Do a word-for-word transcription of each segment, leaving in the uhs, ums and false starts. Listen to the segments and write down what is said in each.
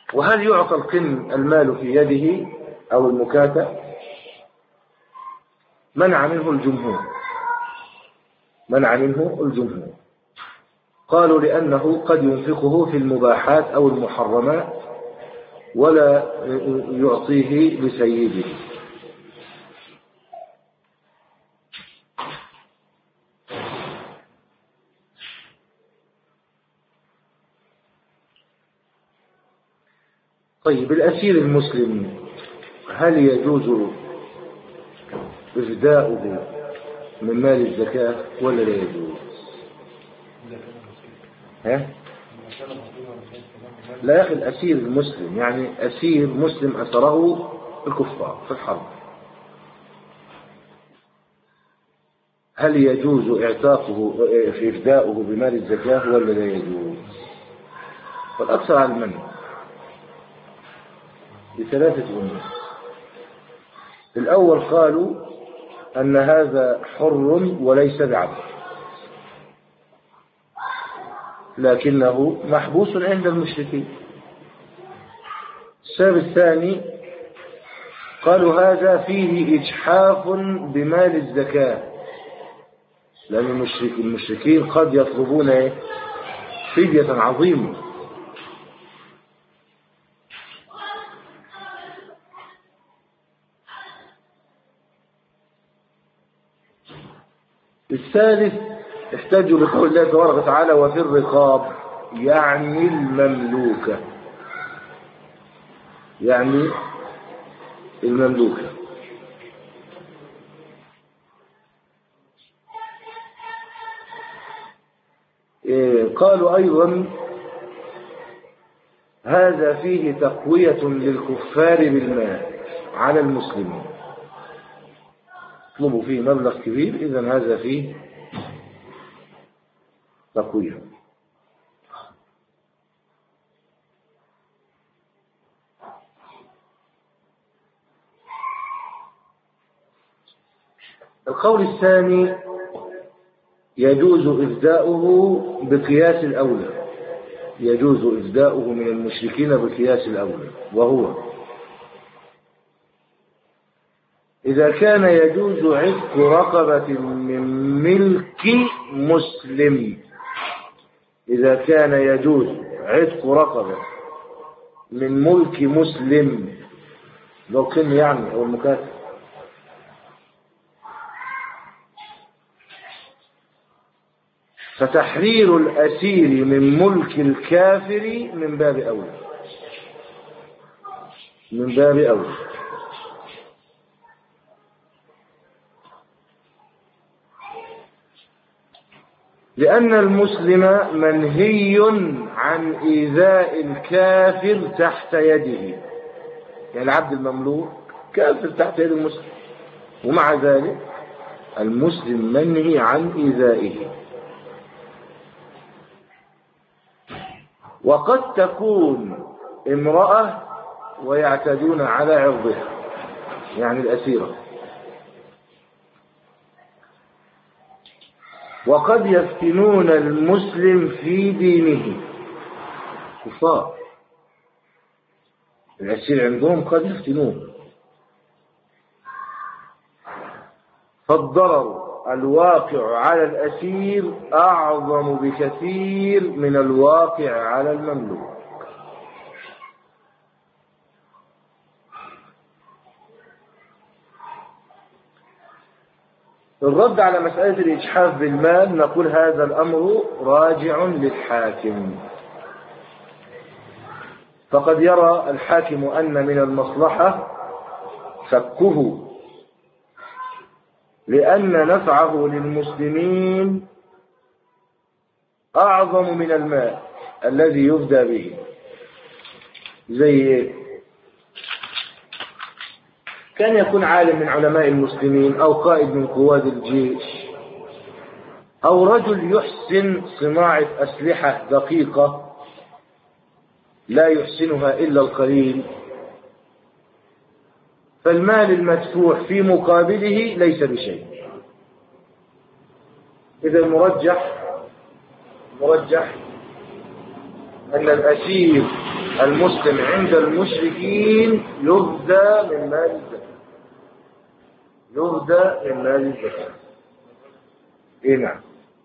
وهل يعطى القن المال في يده أو المكاتب؟ منع منه الجمهور منع منه الجمهور قالوا لأنه قد ينفقه في المباحات أو المحرمات ولا يعطيه لسيده. طيب الأسير المسلم هل يجوز إفداؤه من مال الزكاة ولا لا يجوز؟ ها؟ لا يا أخي، الأسير المسلم يعني أسير مسلم أسره الكفار في الحرب، هل يجوز إعتاقه في إفداؤه بمال الزكاة ولا لا يجوز؟ والأكثر على المنع بثلاثة أمور. الأول قالوا أن هذا حر وليس بعبد، لكنه محبوس عند المشركين. السبب الثاني قالوا هذا فيه إجحاف بمال الزكاة، لأن المشرك المشركين قد يطلبون فدية عظيمة. الثالث احتجوا بقول الله تبارك وتعالى وفي الرقاب، يعني المملوكة، يعني المملوكة. إيه قالوا أيضا هذا فيه تقوية للكفار بالمال على المسلمين، يطلبوا فيه مبلغ كبير، إذن هذا فيه تقوية. القول الثاني يجوز إفداؤه بقياس الأولى، يجوز إفداؤه من المشركين بقياس الأولى، وهو إذا كان يجوز عتق رقبة من ملك مسلم، إذا كان يجوز عتق رقبة من ملك مسلم لو كان يعني أو المكاتب، فتحرير الأسير من ملك الكافر من باب أولى، من باب أولى. لأن المسلم منهي عن إيذاء الكافر تحت يده، يعني العبد المملوك كافر تحت يد المسلم، ومع ذلك المسلم منهي عن إيذائه. وقد تكون امرأة ويعتدون على عرضها، يعني الأسيرة، وقد يفتنون المسلم في دينه، كفار الأسير عندهم قد يفتنون، فالضرر الواقع على الأسير أعظم بكثير من الواقع على المملوك. الرد على مسألة الإجحاف بالمال نقول هذا الأمر راجع للحاكم، فقد يرى الحاكم أن من المصلحة فكه، لأن نفعه للمسلمين أعظم من المال الذي يفدى به. زي كان يكون عالم من علماء المسلمين أو قائد من قواد الجيش أو رجل يحسن صناعة أسلحة دقيقة لا يحسنها إلا القليل، فالمال المدفوع في مقابله ليس بشيء. إذا المرجح مرجح أن الأسير المسلم عند المشركين يهدى من مال الزكاة، يهدى من مال الزكاة. إيه نعم.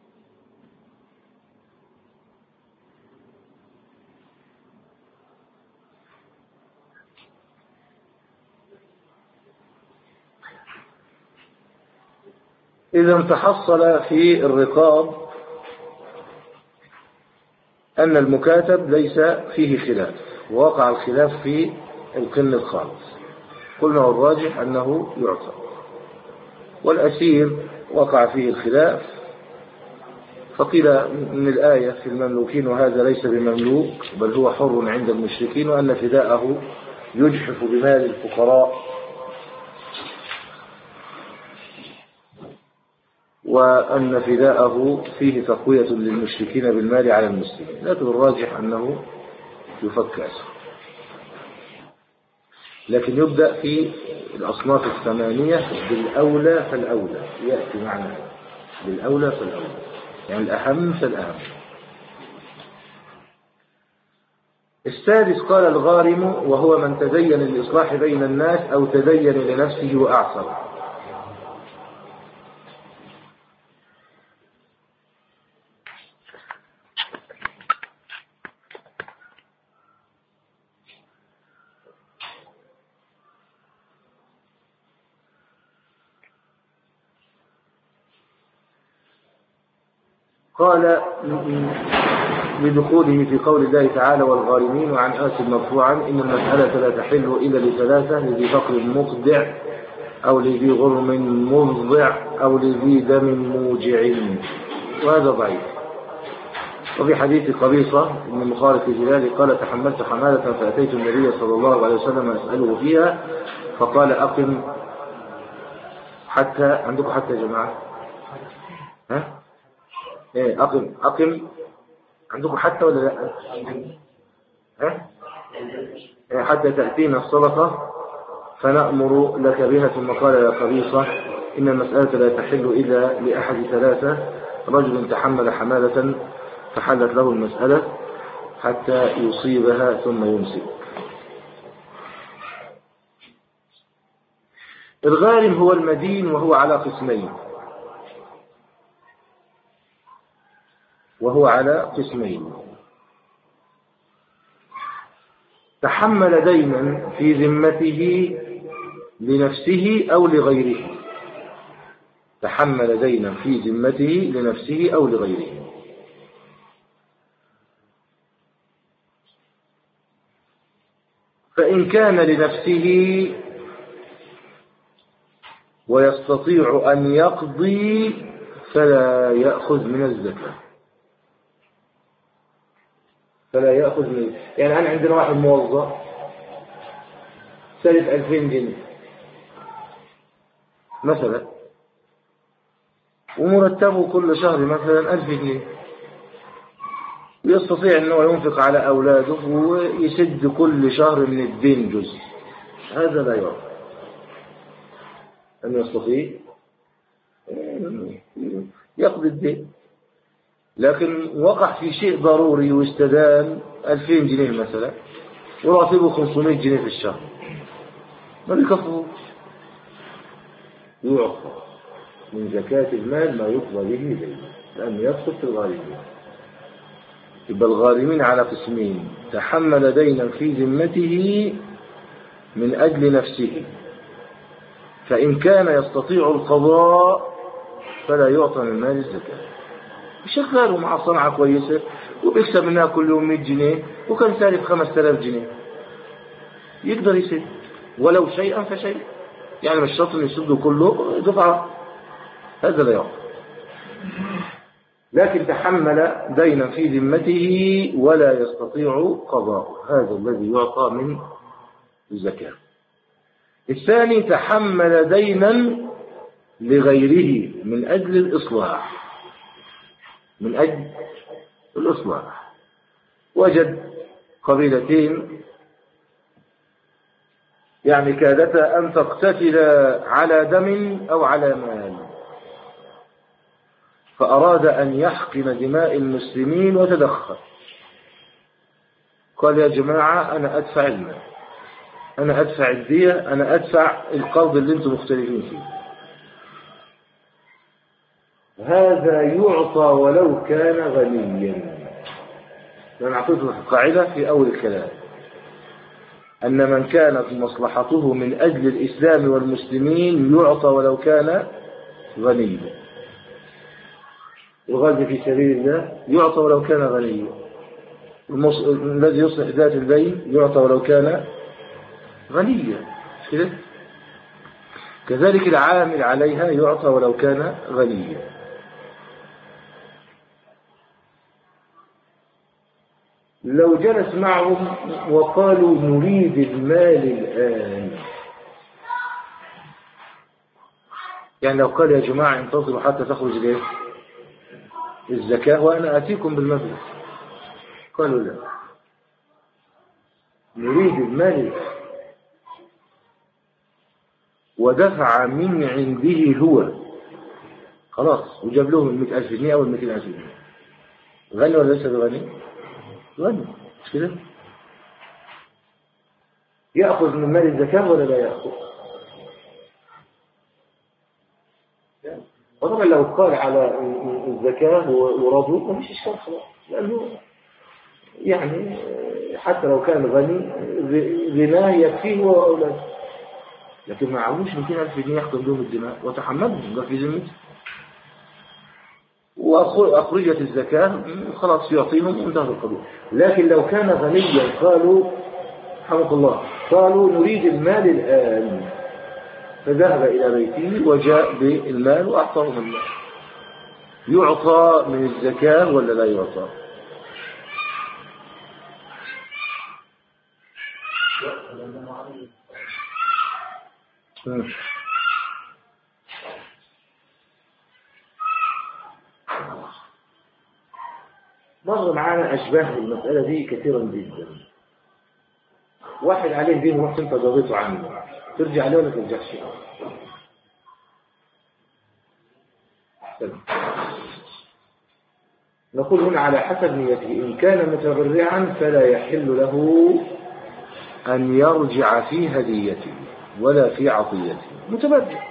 إذا تحصل في الرقاب أن المكاتب ليس فيه خلاف، ووقع الخلاف في القن الخالص، قلنا الراجح أنه يعتق. والأسير وقع فيه الخلاف، فقيل من الآية في المملوكين وهذا ليس بمملوك بل هو حر عند المشركين، وأن فداءه يجحف بمال الفقراء، وأن فداءه فيه تقوية للمشركين بالمال على المسلمين، لكن الراجح أنه يفك أسره. لكن يبدأ في الأصناف الثمانية بالأولى فالأولى، يأتي معنا بالأولى فالأولى، يعني الأهم فالأهم. السادس قال الغارم وهو من تدين للإصلاح بين الناس أو تدين لنفسه وأعصر. قال بدخوله في قول الله تعالى والغارمين، وعن آسف مرفوعا إن المسألة لا تحل إلا لثلاثة: لذي فقر مخدع، أو لذي غرم مرضع، أو لذي دم موجع، وهذا ضعيف. وفي حديث قبيصة بن مخارق الهلالي قال تحملت حمالة فأتيت النبي صلى الله عليه وسلم أسأله فيها فقال أقم حتى، عندكم حتى يا جماعة؟ ها؟ ايه أقم أقم عندكم حتى ولا لا؟ ها؟ إيه حتى تأتينا الصدقة فنأمر لك بها. ثم قال يا قبيصة إن المسألة لا تحل إلا لأحد ثلاثة: رجل تحمل حمالة فحلت له المسألة حتى يصيبها ثم يمسك. الغارم هو المدين، وهو على قسمين، وهو على قسمين: تحمل دينا في ذمته لنفسه أو لغيره، تحمل دينا في ذمته لنفسه أو لغيره. فإن كان لنفسه ويستطيع أن يقضي فلا يأخذ من الزكاة، فلا يأخذ من، يعني أنا عندنا واحد موظف سالف ألفين جنيه مثلا، ومرتبه كل شهر مثلا ألف جنيه، ويستطيع أنه ينفق على أولاده ويسد كل شهر من الدين جزء، هذا لا يعرف أن يستطيع يقضي الدين. لكن وقع في شيء ضروري واستدان ألفين جنيه مثلا، وراتبه خمسمائة جنيه في الشهر، ما بيكفوش، يعطى من زكاة المال ما يقضى به دين، لأنه يدخل في الغارمين. يبقى الغارمين على قسمين: تحمل دينا في ذمته من أجل نفسه، فإن كان يستطيع القضاء فلا يعطى من مال الزكاة. شغاله مع صنعة كويسة وبيكسب منها كل يوم مئة جنيه، وكان سالف خمسة آلاف جنيه، يقدر يسد ولو شيئا فشيء، يعني مش شرط يسده كله دفعة، هذا لا يعطى. لكن تحمل دينا في ذمته ولا يستطيع قضاءه، هذا الذي يعطى من الزكاة. الثاني تحمل دينا لغيره من أجل الإصلاح، من أجل الإصلاح، وجد قبيلتين يعني كادتا أن تقتتل على دم أو على مال، فأراد أن يحقن دماء المسلمين وتدخل، قال يا جماعة أنا أدفع المال، أنا أدفع الدية، أنا أدفع القرض اللي أنتم مختلفين فيه. هذا يعطى ولو كان غنيا. أنا أعطيته القاعدة في أول الكلام أن من كانت مصلحته من أجل الإسلام والمسلمين يعطى ولو كان غنيا. الغازي في سبيل الله يعطى ولو كان غنيا. المص... الذي يصلح ذات البين يعطى ولو كان غنيا. كده كذلك العامل عليها يعطى ولو كان غنيا. لو جلس معهم وقالوا نريد المال الآن، يعني لو قال يا جماعة انتظروا حتى تخرج الايه الزكاة وأنا أتيكم بالمبلغ، قالوا لا نريد المال الآن، ودفع من عنده هو خلاص وجاب لهم المئة ألف جنيه أو المئتين ألف جنيه، غني ولا ليس بغني؟ غني. مش كده؟ يأخذ من مال الزكاة ولا لا يأخذ؟ وطبعا لو قال على الزكاة ورضوا مفيش إشكال خلاص، لأنه يعني حتى لو كان غني غناه يكفيه هو وأولاده، لكن ما عاوزش مئتين ألف جنيه ياخذ لهم الدماء وتحملهم ده في ذمته، وأخرجت الزكاة خلاص يعطيهم وانتهى القضية. لكن لو كان غنيا قالوا رحمك الله قالوا نريد المال الآن، فذهب إلى بيته وجاء بالمال وأعطاهم المال، يعطى من الزكاة ولا لا يعطى؟ مر معانا أشباه المسألة دي كثيرا جدا. واحد عليه دين وقت انت ضغطه عنه ترجع له ولا ترجعش؟ نقول هنا على حسب نيته، إن كان متبرعا فلا يحل له أن يرجع في هديته ولا في عطيته. متبرع،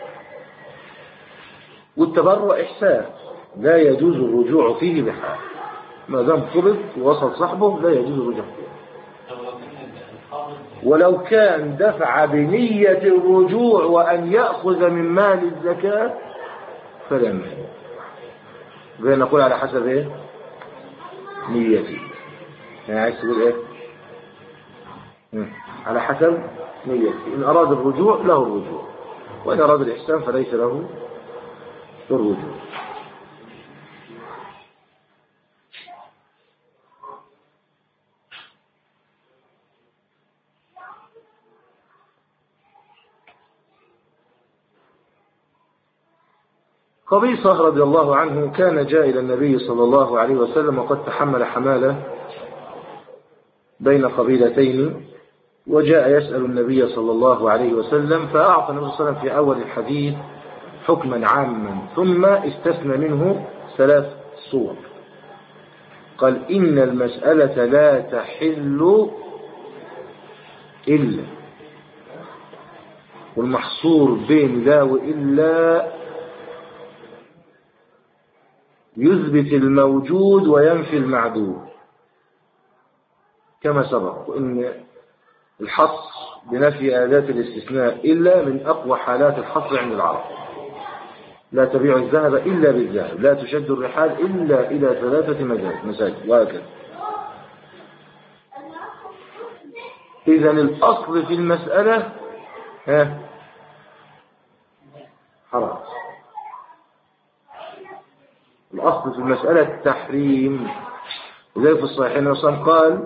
والتبرع إحسان لا يجوز الرجوع فيه بحال، ما دام قبض ووصل صاحبه لا يجوز الرجوع فيه. ولو كان دفع بنية الرجوع وأن يأخذ من مال الزكاة فلا يمنع، زي نقول على حسب ايه نيته. يعني عايز تقول ايه على حسب نيته، إن أراد الرجوع له الرجوع، وإن أراد الإحسان فليس له الرجوع. قبيصة رضي الله عنه كان جاء إلى النبي صلى الله عليه وسلم وقد تحمل حمالة بين قبيلتين، وجاء يسأل النبي صلى الله عليه وسلم، فأعطى النبي صلى الله عليه وسلم في أول الحديث حكما عاما ثم استثنى منه ثلاث صور. قال إن المسألة لا تحل إلا، والمحصور بين لا وإلا يثبت الموجود وينفي المعدوم كما سبق، وإن الحصر بنفي آلات الاستثناء إلا من أقوى حالات الحصر عند العرب. لا تبيع الذهب إلا بالذهب، لا تشد الرحال إلا إلى ثلاثة مساجد وهكذا. إذن الأصل في المسألة ها حرام، الأصل في المسألة التحريم. وزي في الصحيحين وسلم قال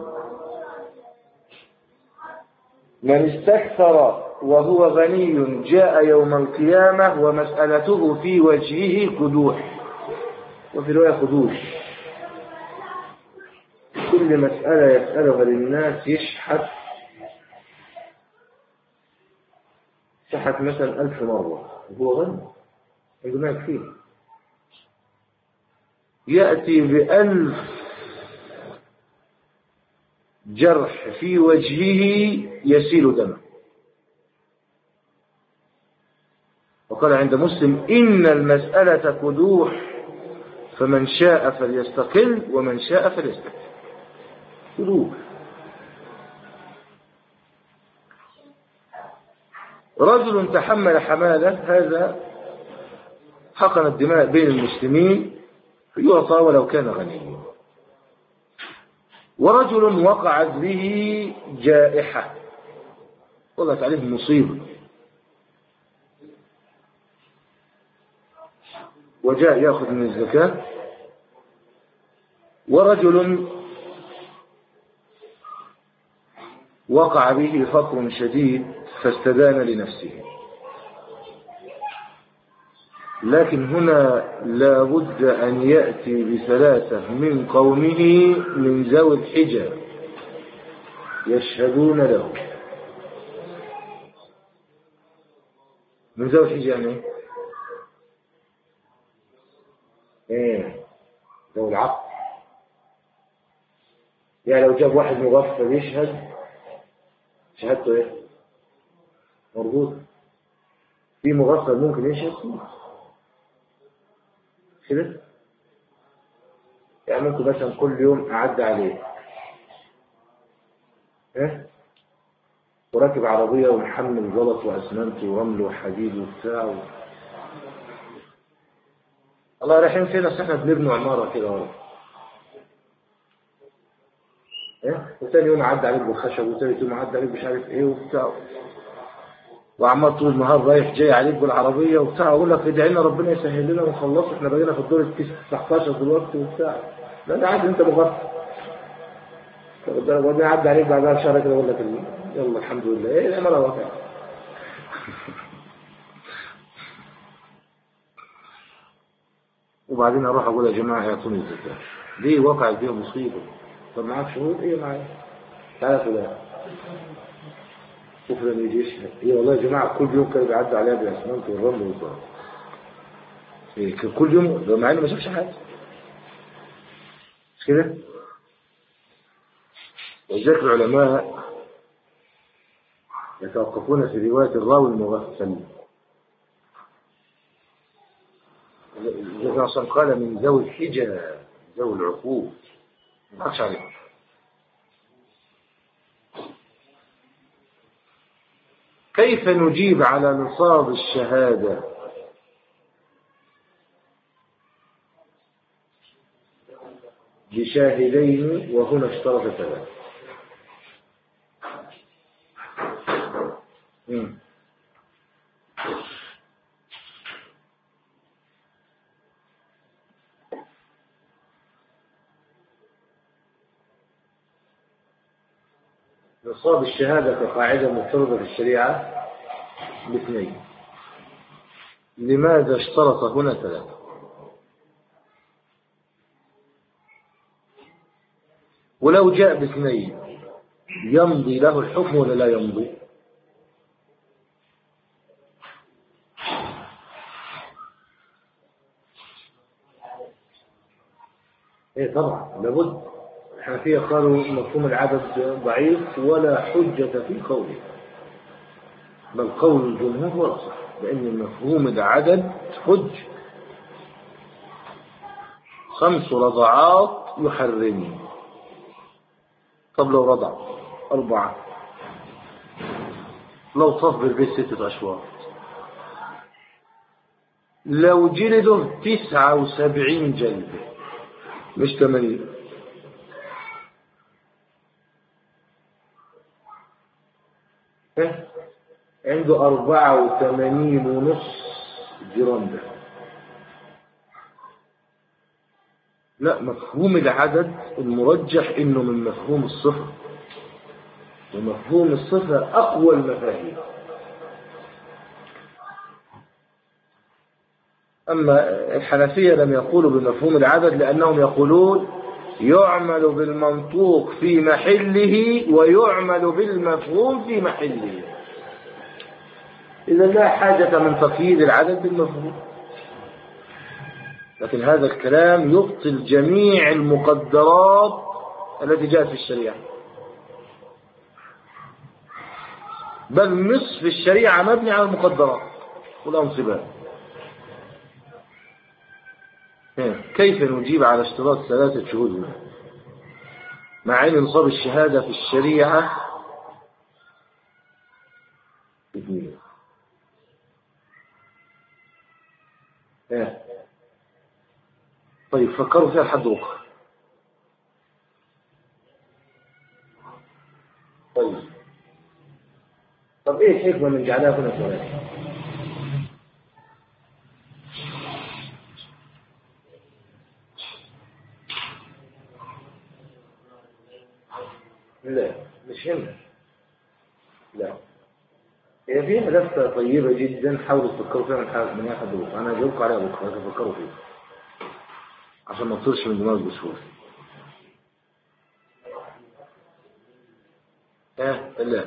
من استكثر وهو غني جاء يوم القيامة ومسألته في وجهه قدوح، وفي رواية خدوش. كل مسألة يسألها للناس يشحت شحت مثلا ألف مرة وهو غني عندما يكفيه، يأتي بألف جرح في وجهه يسيل دمه. وقال عند مسلم إن المسألة كدوح فمن شاء فليستقل ومن شاء فليستقل. كدوح. رجل تحمل حمالة، هذا حقن الدماء بين المسلمين يعطى ولو كان غنيا. ورجل وقعت به جائحة، وقعت عليه مصيبة، وجاء يأخذ من الزكاة. ورجل وقع به فقر شديد فاستدان لنفسه. لكن هنا لا بد أن يأتي بثلاثة من قومه من ذوي الحجة يشهدون له. من ذوي الحجة يعني ايه؟ ذوي العقل. يعني لو جاب واحد مغفل يشهد، شهادته ايه؟ مربوط. في مغفل ممكن يشهد كده، يعني ممكن مثلا كل يوم أعدي عليه إيه؟ وراكب عربية ومحمل زلط وأسمنت ورمل وحديد وبتاع و... الله رايحين فين؟ أصل إحنا بنبني عمارة كده ورا إيه؟ وثاني يوم أعدي عليك بالخشب، وثالث يوم أعدي عليك مش عارف إيه وبتاع، وعمال طول النهار رايح جاي عليك بالعربية وبتاع. أقول لك ادعي لنا ربنا يسهل لنا ونخلص، احنا بقينا في الدور التسعتاشر دلوقتي وبتاع. لا ده عادي، انت مغفل. وبعدين عدى عليك بعدها شهر كده اقول لك يلا الحمد لله ايه العمارة واقعة. وبعدين اروح اقول يا جماعة اعطوني الزكاة، ليه وقعت بيها مصيبة؟ طب معاك شهود؟ ايه معايا؟ تعالى فلان وفلان يجي يشهد. ايه والله يا جماعة كل يوم كانوا بيعدوا عليها بالاسمنت والرمل والزلط. إيه كل يوم؟ ده مع انه ما شافش حاجة. مش كده؟ ولذلك العلماء يتوقفون في رواية الراوي المغفل. النبي صلى قال من ذوي الحجة ذوي العقول، ما أخشى عليهم. كيف نجيب على نصاب الشهادة؟ بشاهدين وهنا اشترط ثلاثة. نصاب الشهادة كقاعدة مفترضة في الشريعة باثنين. لماذا اشترط هنا ثلاثة؟ ولو جاء باثنين يمضي له الحكم ولا لا يمضي؟ ايه طبعا لابد. الحنفية قالوا مفهوم العدد ضعيف ولا حجة في قوله، بل قول الجمهور هو الأصح، لأن مفهوم العدد حج. خمس رضعات يحرمني. طب لو رضع أربعة، لو طف بالبيت ستة أشواط، لو جلده تسعة وسبعين جلدة مش ثمانين، عنده أربعة وثمانين ونص جرام. لا، مفهوم العدد المرجح إنه من مفهوم الصفة، ومفهوم الصفة أقوى المفاهيم. أما الحنفية لم يقولوا بمفهوم العدد، لأنهم يقولون يعمل بالمنطوق في محله ويعمل بالمفهوم في محله، إذا لا حاجة من تقييد العدد بالمفهوم. لكن هذا الكلام يبطل جميع المقدرات التي جاءت في الشريعة. بل نصف الشريعة مبني على المقدرات والأنصبات. كيف نجيب على اشتراط ثلاثة شهود مع أن نصاب الشهادة في الشريعة اثنين؟ طيب فكروا فيها لحد بكرة. طيب طب ايه الحكمة من جعلها هنا ثلاثة؟ لا مش هنا، لا هي فيها لفتة طيبة جدا، حاولوا تفكروا فيها من حال من أحد بكرة. أنا هجاوبكم عليها بكرة، تفكروا فيها عشان ما تطيرش من دماغك بسهولة. اه لا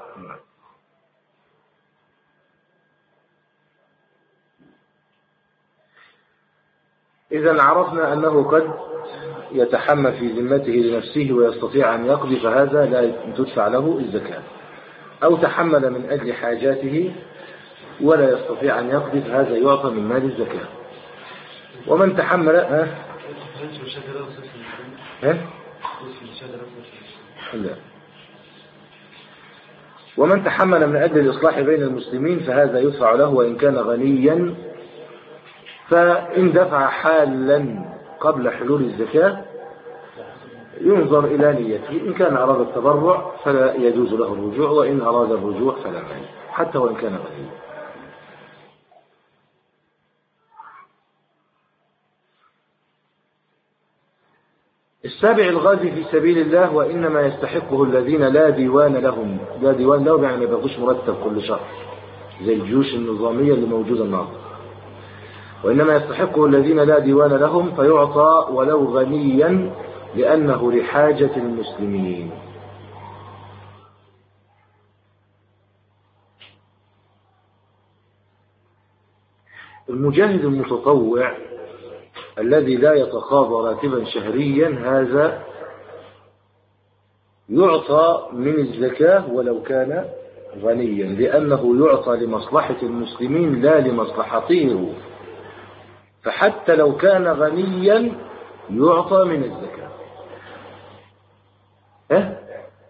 إذا عرفنا أنه قد يتحمى في ذمته لنفسه ويستطيع أن يقضي، فهذا لا تدفع له الزكاة. أو تحمل من أجل حاجاته ولا يستطيع أن يقضي، فهذا يعطى من مال الزكاة. ومن تحمل ها ها لا ومن تحمل من أجل الإصلاح بين المسلمين فهذا يدفع له وإن كان غنيا. فإن دفع حالا قبل حلول الزكاة ينظر إلى نيته، إن كان أراد التبرع فلا يجوز له الرجوع، وإن أراد الرجوع فلا مانع حتى وإن كان غنيا. السابع الغازي في سبيل الله وإنما يستحقه الذين لا ديوان لهم. لا ديوان لهم يعني ما بياخدوش مرتب كل شهر زي الجيوش النظامية اللي موجودة النهارده. وإنما يستحقه الذين لا ديوان لهم فيعطى ولو غنيا لأنه لحاجة المسلمين. المجاهد المتطوع الذي لا يتقاضى راتبا شهريا هذا يعطى من الزكاة ولو كان غنيا، لأنه يعطى لمصلحة المسلمين لا لمصلحته، فحتى لو كان غنيا يعطى من الزكاة. أه؟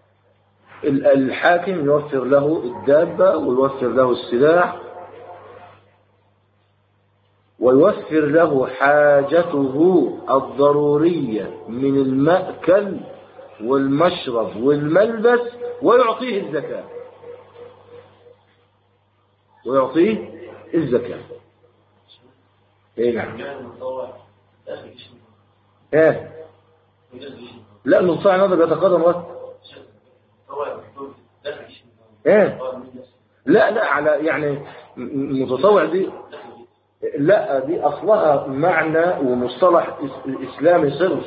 الحاكم يوفر له الدابة ويوفر له السلاح ويوفر له حاجته الضرورية من المأكل والمشرب والملبس ويعطيه الزكاة ويعطيه الزكاة ايه نعم ايه لا المطاع نظر يتقدم وقت ايه لا لا على يعني متطوع دي لا دي أصلها معنى ومصطلح إسلامي صرف،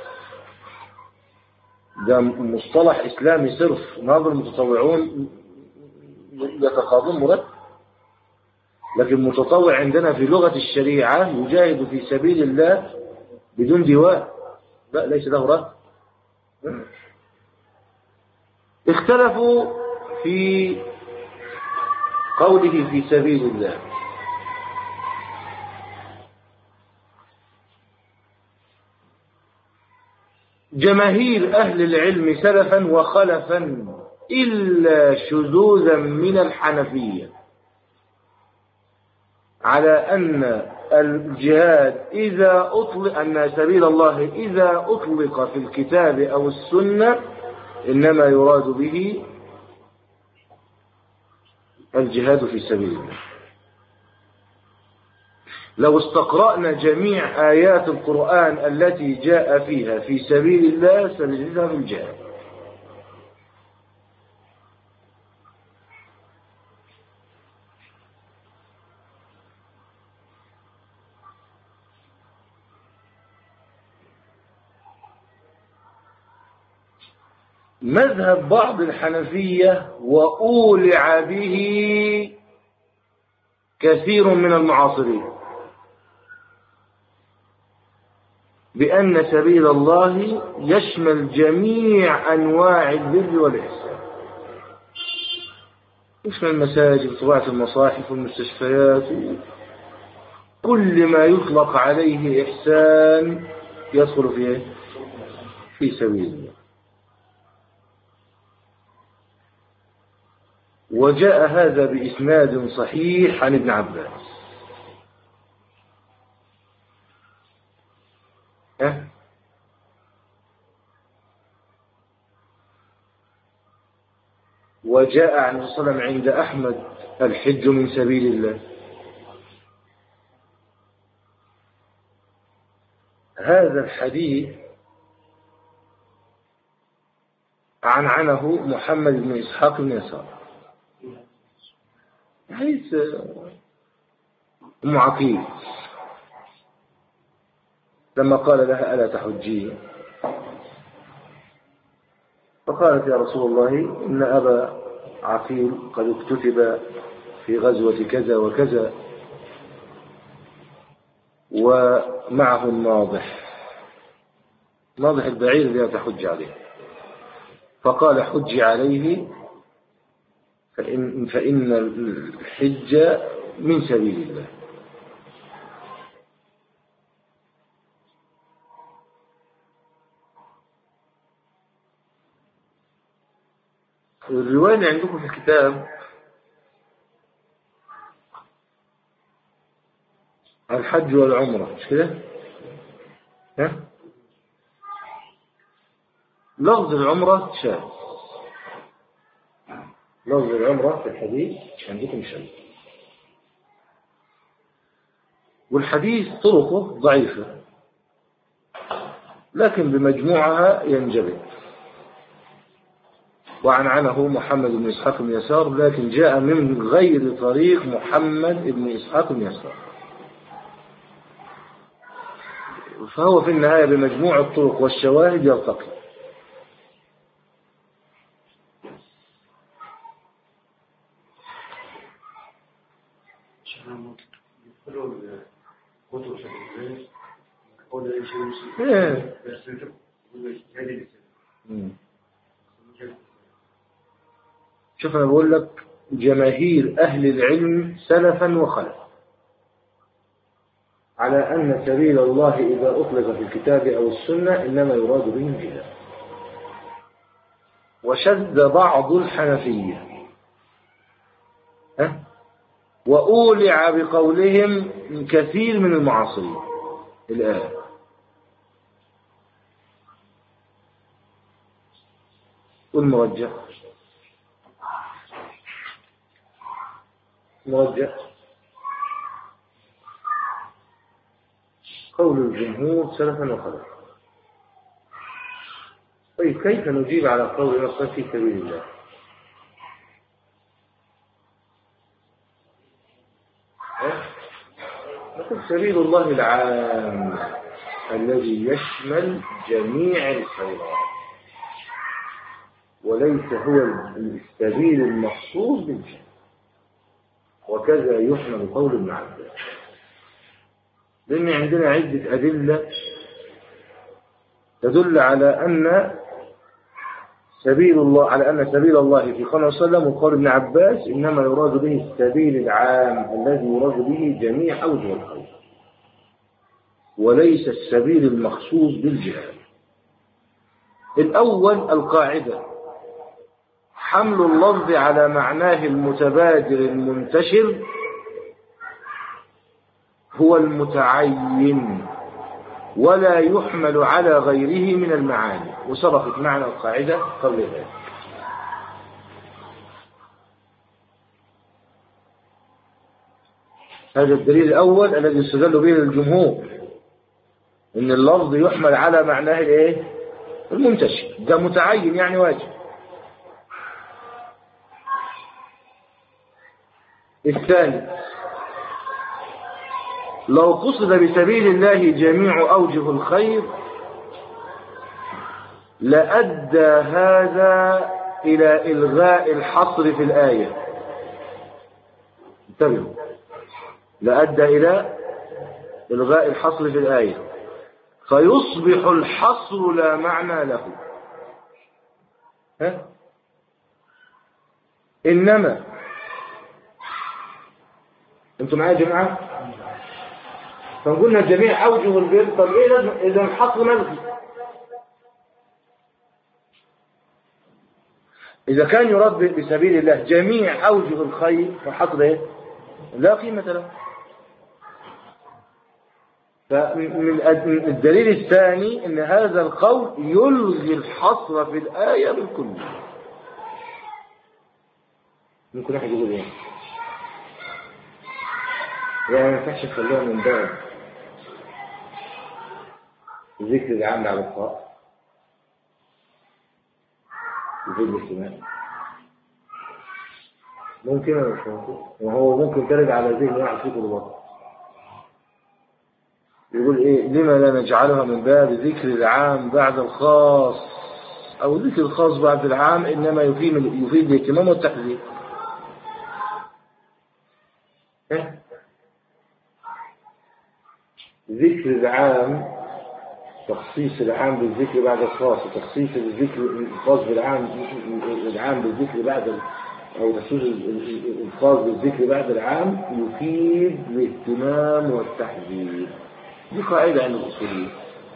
ده مصطلح إسلامي صرف. ناظر المتطوعون يتقاضون مرتب، لكن متطوع عندنا في لغة الشريعة يجاهد في سبيل الله بدون ديوان، لا ليس له راتب. اختلفوا في قوله في سبيل الله. جماهير أهل العلم سلفا وخلفا إلا شذوذا من الحنفية على أن الجهاد إذا أطلق أن سبيل الله إذا أطلق في الكتاب أو السنة إنما يراد به الجهاد في سبيل الله. لو استقرأنا جميع آيات القرآن التي جاء فيها في سبيل الله سنجدها في الجهاد. مذهب بعض الحنفية وأولع به كثير من المعاصرين بأن سبيل الله يشمل جميع أنواع البر والإحسان. يشمل المساجد وطباعة المصاحف والمستشفيات، كل ما يطلق عليه إحسان يدخل فيه في سبيل الله. وجاء هذا بإسناد صحيح عن ابن عباس. أه؟ وجاء عن صلى الله عليه وسلم عند أحمد الحج من سبيل الله. هذا الحديث عنعنه محمد بن إسحاق بن يسار، حديث أم عقيل لما قال لها ألا تحجين، فقالت يا رسول الله إن أبا عقيل قد اكتتب في غزوة كذا وكذا ومعه الناضح، ناضح البعير الذي تحج عليه، فقال حج عليه فإن, فإن الحج من سبيل الله. الرواية اللي عندكم في الكتاب الحج والعمرة مش كده؟ ها؟ لفظ العمرة شاذ، لفظ العمرة في الحديث عندكم شاذ، والحديث طرقه ضعيفة لكن بمجموعها ينجبر. وعنعنه محمد بن إسحاق بن يسار لكن جاء من غير طريق محمد بن إسحاق بن يسار، فهو في النهاية بمجموع الطرق والشواهد يلتقي. شوف أنا بقول لك جماهير أهل العلم سلفا وخلفا على أن سبيل الله إذا أطلق في الكتاب أو السنة إنما يراد به الجهاد. وشد بعض الحنفية ها وأولع بقولهم كثير من المعاصرين الآن. والمرجح مرجح قول الجمهور سلفا وخلفا. طيب كيف نجيب على قول نصر في سبيل الله؟ نقول سبيل الله العام الذي يشمل جميع الخيرات وليس هو السبيل المخصوص بالجهاد، وكذا يحمل قول ابن عباس، لأن عندنا عدة أدلة تدل على أن سبيل الله على أن سبيل الله في قوله صلى الله عليه وسلم وقول ابن عباس إنما يراد به السبيل العام الذي يراد به جميع أوجه الخير وليس السبيل المخصوص بالجهاد. الأول القاعدة حمل اللفظ على معناه المتبادر المنتشر هو المتعين ولا يحمل على غيره من المعاني، وسبقت معنى القاعدة قبل ذلك. هذا الدليل الأول الذي استدل به الجمهور إن اللفظ يحمل على معناه الايه المنتشر، ده متعين يعني واجب. الثاني لو قصد بسبيل الله جميع أوجه الخير لأدى هذا إلى إلغاء الحصر في الآية. انتبهوا، لأدى إلى إلغاء الحصر في الآية فيصبح الحصر لا معنى له. ها؟ إنما انتوا معايا يا جماعة؟ فقلنا جميع أوجه البر. طب إيه لازم إذا الحصر ملغي؟ إذا كان يراد بسبيل الله جميع أوجه الخير فالحصر إيه؟ لا قيمة له. فمن الدليل الثاني أن هذا القول يلغي الحصر في الآية بالكل. ممكن واحد يقول إيه؟ يعني ما ينفعش نخليها من باب ذكر العام على الخاص يفيد الاهتمام. ممكن ولا مش ممكن؟ وهو ممكن ترد على ذهن واحد فيكم الوقت يقول ايه لما لا نجعلها من باب ذكر العام بعد الخاص، او ذكر الخاص بعد العام انما يفيد يفيد الاهتمام والتحذير. إيه؟ ذكر العام تخصيص العام بالذكر بعد الخاص، وتخصيص الذكر الخاص بالعام العام بالذكر بعد او تخصيص الخاص بالذكر بعد العام يفيد الاهتمام والتحذير. دي قاعدة عند الأصوليين.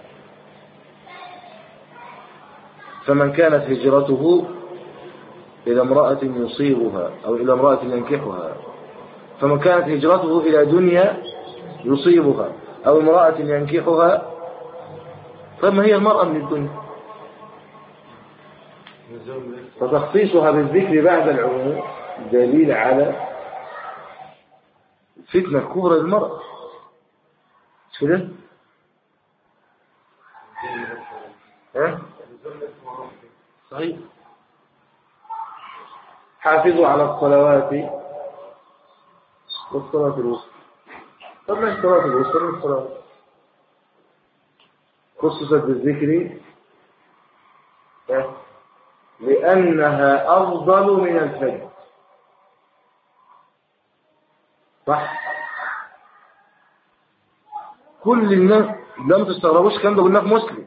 فمن كانت هجرته إلى امرأة يصيبها أو إلى امرأة ينكحها، فمن كانت هجرته إلى دنيا يصيبها أو امرأة ينكحها، فما هي المرأة من الدنيا؟ فتخصيصها بالذكر بعد العموم دليل على فتنة كبرى للمرأة. شو ده؟ ها؟ صحيح. حافظوا على الصلوات والصلاة الوسطى. طب ما الصلاة الوسطى من الصلاة خصصت بالذكر لأنها أفضل من الفجر. صح؟ كل الناس لم تستغربوش كان ده قلنا في مسلم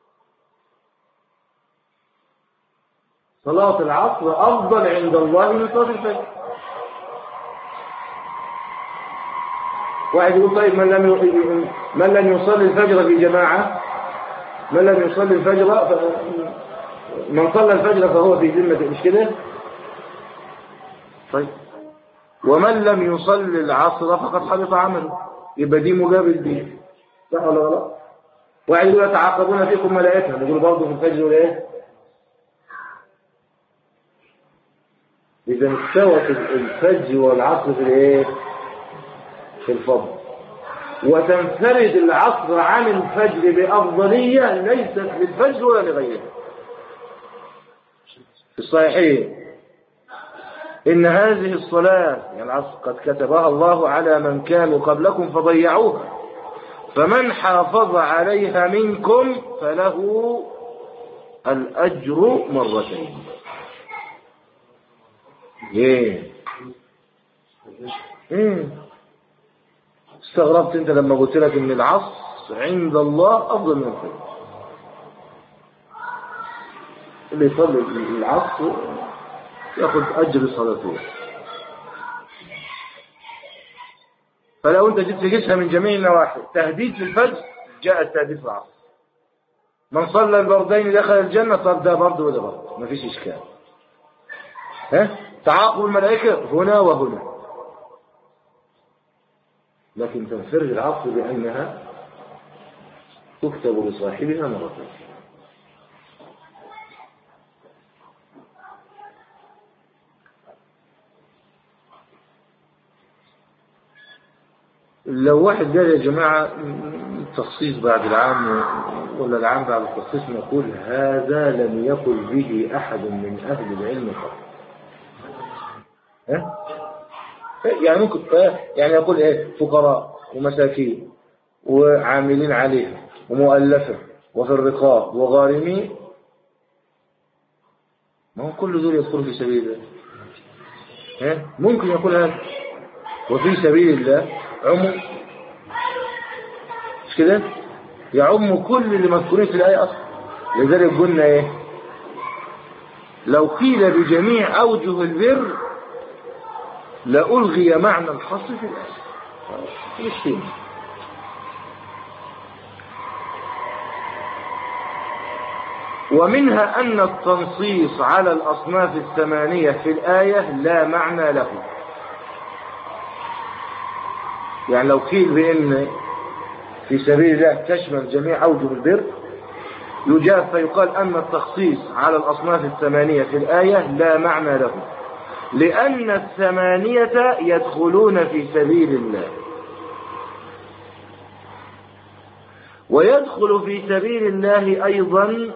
صلاة العصر أفضل عند الله من صلاة الفجر. واحد يقول طيب من لم من لم يصلي الفجر في جماعة، من لم يصلي الفجر ف... من صلى الفجر فهو في ذمة، مش كده؟ طيب ومن لم يصلي العصر فقد حبط عمله، يبقى دي مقابل دي، صح ولا غلط؟ واحد يقول يتعاقبون فيكم ملائكة، نقول برضه في الفجر ولا ايه؟ إذا استوت الفجر والعصر في الايه؟ في الفضل، وتنفرد العصر عن الفجر بأفضلية ليست للفجر ولا لغيره. في الصحيحين إن هذه الصلاة يعني العصر قد كتبها الله على من كانوا قبلكم فضيعوها، فمن حافظ عليها منكم فله الأجر مرتين. ليه؟ ايه استغربت انت لما قلت لك ان العصر عند الله افضل من الفجر؟ اللي يصلي العصر ياخذ اجر صلاته. فلو انت جيت تقيسها من جميع النواحي تهديد في الفجر جاء التهديد في العصر. من صلى البردين دخل الجنة، صار ده برضه وده برضه ما فيش اشكال. ها تعاقب الملائكة هنا وهنا، لكن تنفرد العصر بأنها تكتب لصاحبها مرتين. لو واحد قال يا جماعة التخصيص بعد العام ولا العام بعد التخصيص، نقول هذا لم يقل به أحد من أهل العلم قط. ها؟ يعني ممكن يعني يقول ايه فقراء ومساكين وعاملين عليها ومؤلفة وفي الرقاب وغارمين، ما هو كل دول يدخلوا في سبيل الله. ها؟ ممكن يقول هذا وفي سبيل الله عموم، مش كده؟ يعم كل اللي مذكورين في الآية أصلا. لذلك قلنا ايه لو قيل بجميع أوجه البر لألغي معنى الحصر في الآية. مشكلة. ومنها أن التنصيص على الأصناف الثمانية في الآية لا معنى له. يعني لو قيل بأن في سبيل الله تشمل جميع أوجه البر يجاب فيقال أن التخصيص على الأصناف الثمانية في الآية لا معنى له، لأن الثمانية يدخلون في سبيل الله، ويدخل في سبيل الله أيضا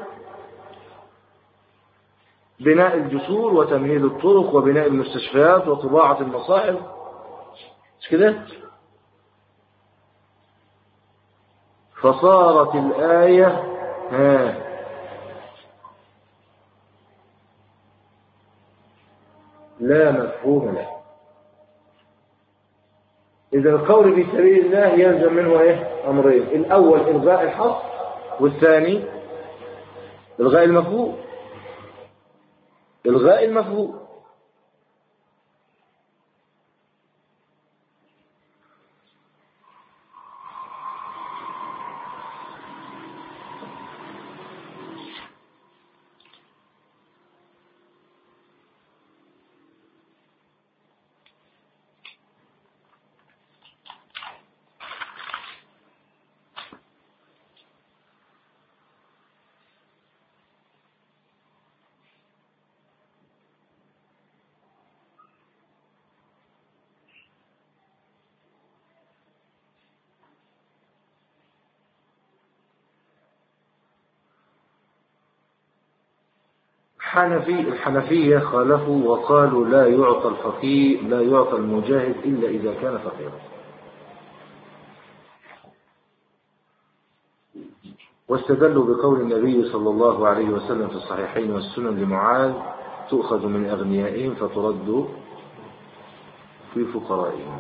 بناء الجسور وتمهيد الطرق وبناء المستشفيات وطباعة المصاحف، مش كده؟ فصارت الآية ها لا مفهوم له. إذا القول في سبيل الله يلزم منه إيه؟ أمرين: الأول إلغاء الحصر، والثاني إلغاء المفهوم. إلغاء المفهوم. حنفي الحنفية خالفوا وقالوا لا يعطى الفقير لا يعطى المجاهد إلا إذا كان فقيرا، واستدلوا بقول النبي صلى الله عليه وسلم في الصحيحين والسنن لمعاذ: تؤخذ من أغنيائهم فترد في فقرائهم.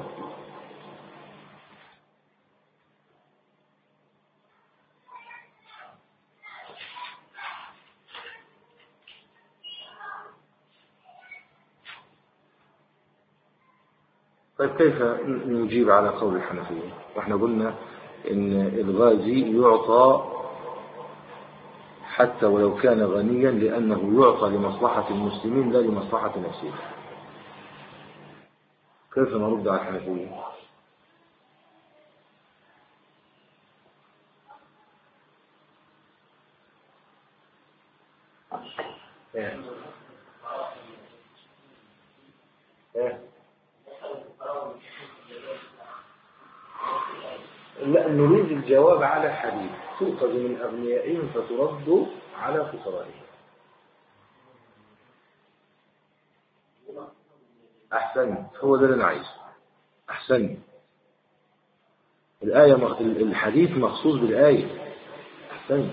طيب كيف نجيب على قول الحنفية؟ واحنا قلنا ان الغازي يعطى حتى ولو كان غنيا لأنه يعطى لمصلحة المسلمين لا لمصلحة نفسه. كيف نرد على الحنفية؟ ايه ايه لا، نريد الجواب على الحديث: تؤخذ من أغنيائهم فترد على فقرائهم. أحسن، هو ده اللي أنا عايزه. أحسن. الآية مخ... الحديث مخصوص بالآية. أحسن.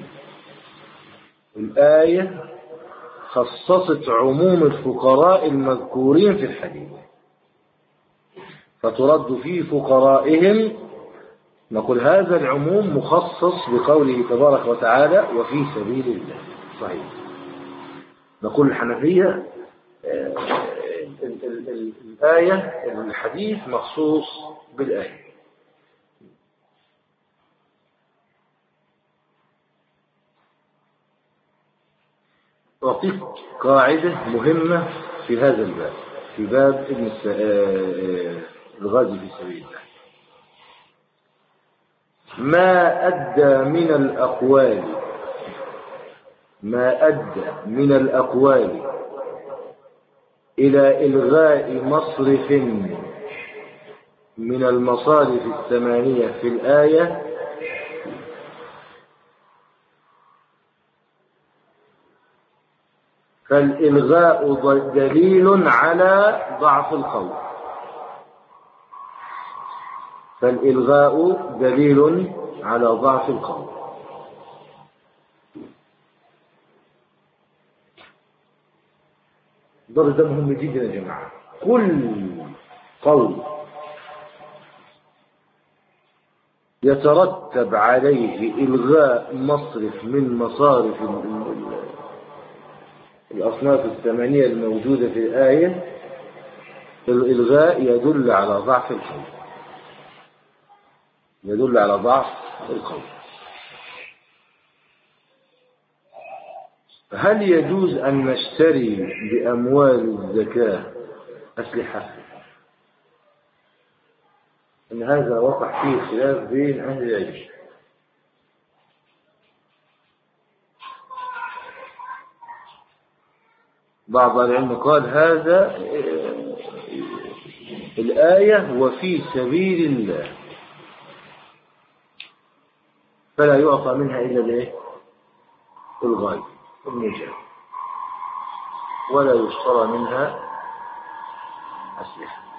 الآية خصصت عموم الفقراء المذكورين في الحديث، فترد في فقرائهم. نقول هذا العموم مخصص بقوله تبارك وتعالى: وفي سبيل الله. صحيح. نقول الحنفية الآية الحديث مخصوص بالآية. أعطيك قاعدة مهمة في هذا الباب، في باب ابن الغازي في سبيل الله: ما أدى من الأقوال ما أدى من الأقوال إلى إلغاء مصرف من المصارف الثمانية في الآية فالإلغاء دليل على ضعف القول فالإلغاء دليل على ضعف القول. ده ده مهم جدا يا جماعة. كل قول يترتب عليه إلغاء مصرف من مصارف الأصناف الثمانية الموجودة في الآية الإلغاء يدل على ضعف القول، يدل على ضعف القول. هل يجوز أن نشتري بأموال الزكاة أسلحة؟ إن هذا وقع فيه خلاف بين أهل العلم. بعض العلم قال هذا الآية وفي سبيل الله فلا يعطى منها إلا الايه؟ الغالي المجاب، ولا يشترى منها أسلحة.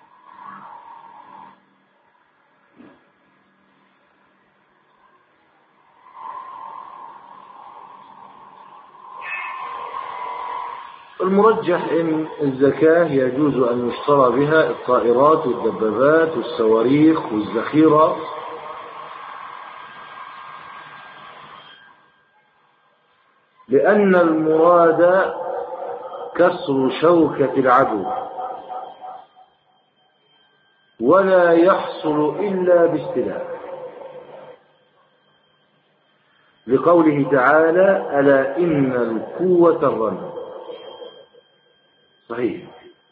المرجح إن الزكاة يجوز أن يشترى بها الطائرات والدبابات والصواريخ والذخيرة، لأن المراد كسر شوكة العدو، ولا يحصل إلا باستلاء، لقوله تعالى ألا إن القوة الرمي. صحيح.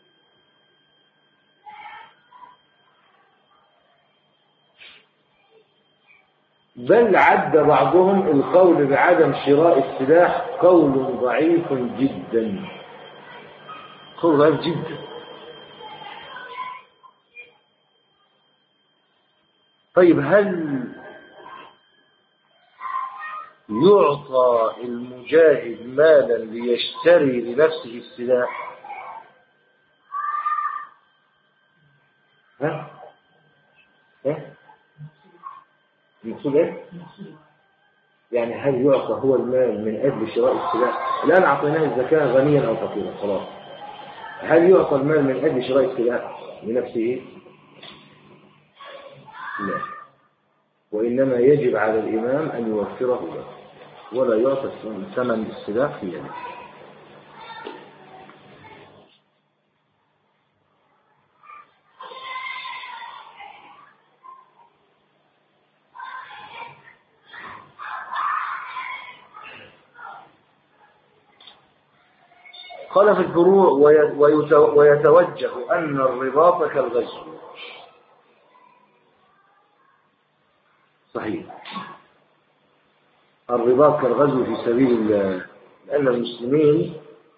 بل عد بعضهم القول بعدم شراء السلاح قول ضعيف جدا، قول ضعيف جدا. طيب هل يعطى المجاهد مالا ليشتري لنفسه السلاح؟ ها؟ ها؟ المقصود ايه؟ يعني هل يعطى هو المال من اجل شراء السلاح؟ الان اعطيناه الزكاه غنيا او فقيرا خلاص، هل يعطى المال من اجل شراء السلاح لنفسه؟ لا، وانما يجب على الامام ان يوفره له، ولا يعطى ثمن السلاح في يده. قال في الفروع ويتوجه أن الرباط كالغزو. صحيح، الرباط كالغزو في سبيل الله، لأن المسلمين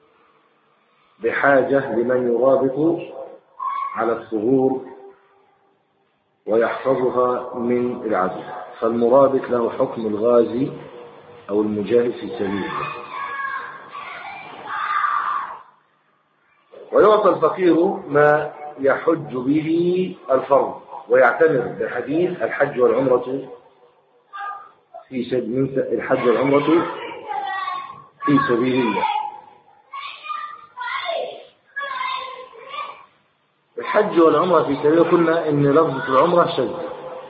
بحاجة لمن يرابط على الثغور ويحفظها من العدو، فالمرابط له حكم الغازي أو المجاهد في سبيل الله. ويعطى الفقير ما يحج به الفرد، ويعتمر بحديث الحج والعمرة في سبيل الحج والعمرة في سبيل الله. الحج والعمرة في سبيل الله، قلنا إن لفظة العمرة شذ،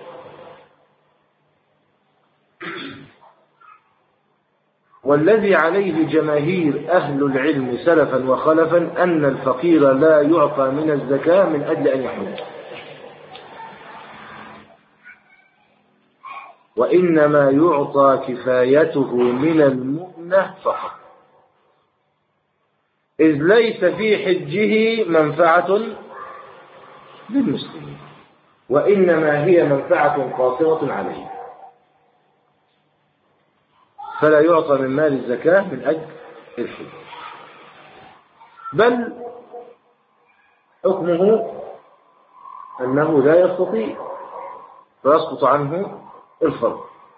والذي عليه جماهير أهل العلم سلفا وخلفا أن الفقير لا يعطى من الزكاة من أجل أن يحج، وإنما يعطى كفايته من المؤنة فقط، إذ ليس في حجه منفعة للمسلمين، وإنما هي منفعة قاصرة عليه، فلا يعطى من مال الزكاة من أجل الحج، بل حكمه أنه لا يستطيع فيسقط عنه الفرض.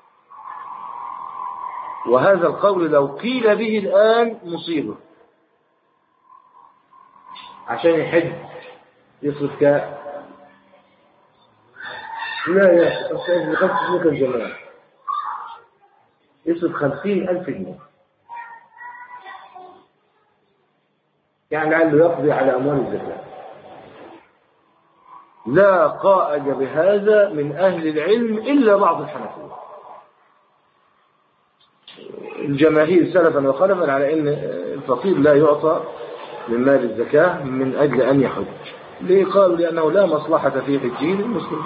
وهذا القول لو قيل به الآن مصيبة، عشان يحج يصرف كام؟ لا يا أستاذ خمسة ملك الجماعة يصرف خمسين ألف جنيه، يعني لعله يقضي على أموال الزكاة. لا قائل بهذا من أهل العلم إلا بعض الحنفية، الجماهير سلفا وخلفا على أن الفقير لا يعطى من مال الزكاة من أجل أن يحج. ليه؟ قالوا لأنه لا مصلحة في حجه للمسلم.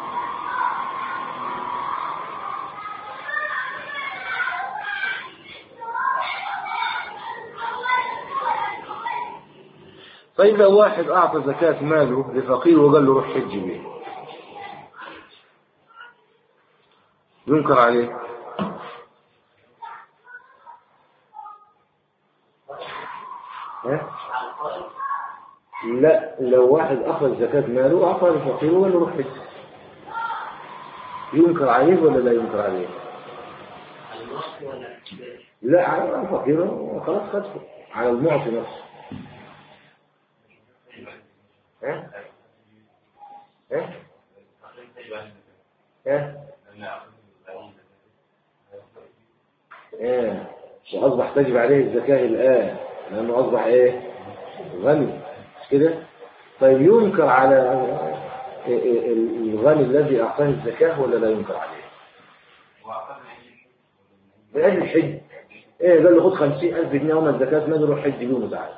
طيب لو واحد أعطى زكاة ماله لفقير وقال له روح حج به، ينكر عليه؟ ها؟ لا، لو واحد أخذ زكاة ماله وأعطى لفقير وقال له روح حج، ينكر عليه ولا لا ينكر عليه؟ لا، على الفقير خلاص خدته، على المعطي نفسه. ها؟ ها؟ ها؟ ها؟ وأصبح تجب عليه الزكاة الآن لأنه أصبح إيه؟ غني، مش كده؟ طيب ينكر على الغني الذي أعطاه الزكاة ولا لا ينكر عليه؟ من أجل الحج. إيه قال له خد خمسين ألف جنيه وما الزكاة ما نروح حج بيهم تعالى.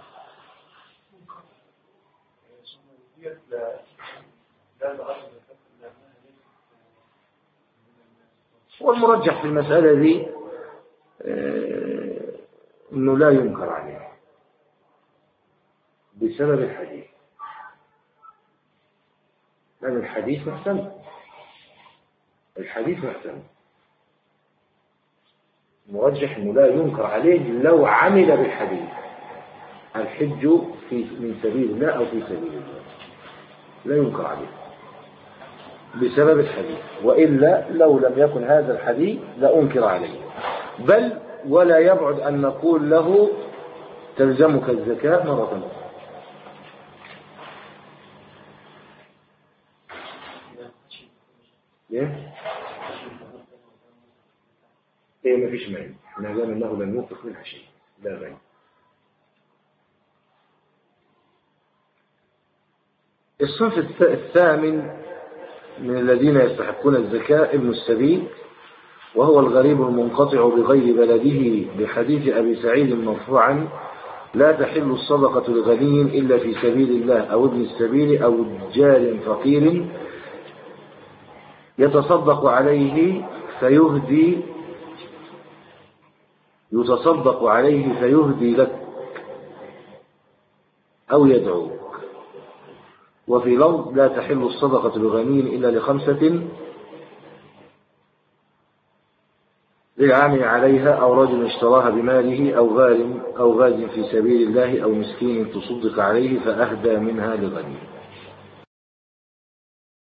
والمرجح في المسألة دي إنه لا ينكر عليه بسبب الحديث، لأن الحديث محسن، الحديث محسن. مرجح إنه لا ينكر عليه لو عمل بالحديث، الحج في من سبيل الله أو في سبيل الله، لا ينكر عليه بسبب الحديث، وإلا لو لم يكن هذا الحديث لأنكر عليه. بل ولا يبعد أن نقول له تلزمك الزكاة مرة أخرى. ايه؟ ايه ما فيش مانع، ما دام انه لم ينفق منها شيء لا بأس. الصنف الثامن من الذين يستحقون الزكاة ابن السبيل، وهو الغريب المنقطع بغير بلده، بحديث أبي سعيد مرفوعا: لا تحل الصدقة لغني إلا في سبيل الله أو ابن السبيل أو جار فقير يتصدق عليه فيهدي يتصدق عليه فيهدي لك أو يدعوك. وفي لفظ: لا تحل الصدقة لغني إلا لخمسة: للعامل عليها أو رجل اشتراها بماله أو غار أو غاز في سبيل الله أو مسكين تصدق عليه فأهدى منها لغني.